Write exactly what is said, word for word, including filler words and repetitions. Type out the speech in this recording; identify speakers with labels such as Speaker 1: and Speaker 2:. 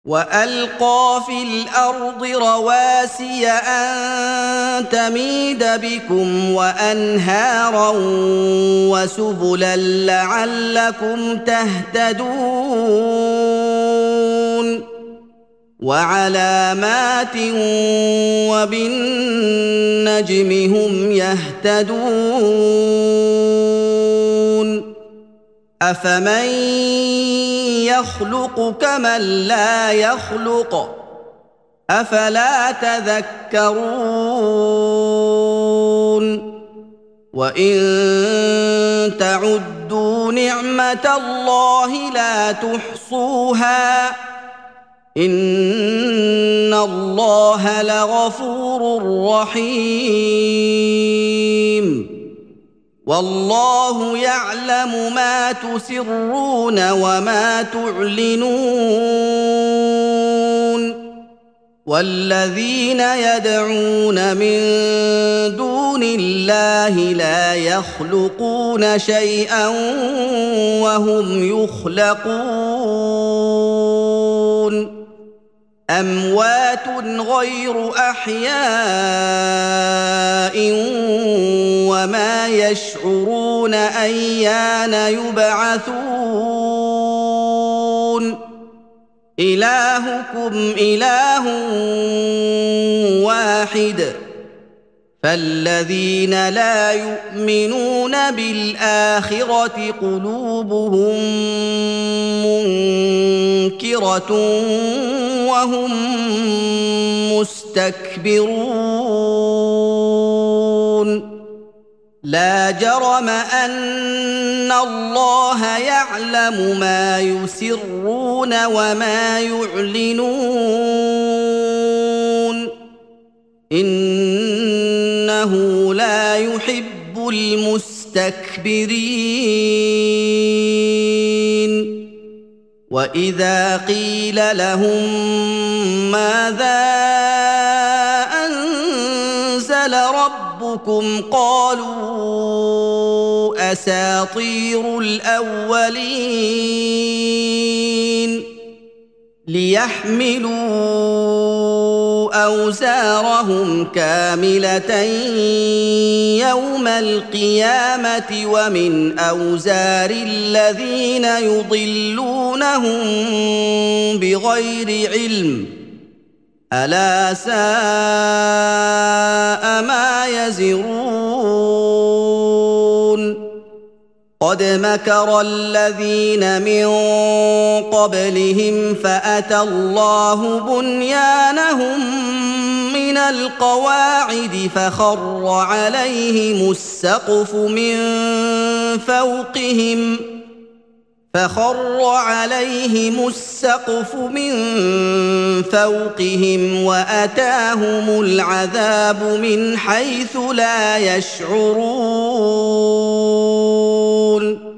Speaker 1: وألقى في الأرض رواسي أن تميد بكم وأنهارا وسبلا لعلكم تهتدون وعلامات وبالنجم هم يهتدون أفمن يخلق كمن لا يخلق أفلا تذكرون وإن تعدوا نعمة الله لا تحصوها إن الله لغفور رحيم والله يعلم ما تسرون وما تعلنون والذين يدعون من دون الله لا يخلقون شيئا وهم يخلقون أموات غير أحياء وما يشعرون أيان يبعثون إلهكم إله واحد فالذين لا يؤمنون بالآخرة قلوبهم منكرة وهم مستكبرون لا جرم أن الله يعلم ما يسرون وما يعلنون إنه لا يحب المستكبرين وإذا قيل لهم ماذا أنزل ربكم قالوا أساطير الأولين ليحملوا أوزارهم كاملة يوم القيامة ومن أوزار الذين يضلونهم بغير علم ألا ساء ما يزرون قد مكر الذين من قبلهم فأتى الله بنيانهم من القواعد فخر عليهم السقف من فوقهم فخر عليهم السقف من فوقهم وأتاهم العذاب من حيث لا يشعرون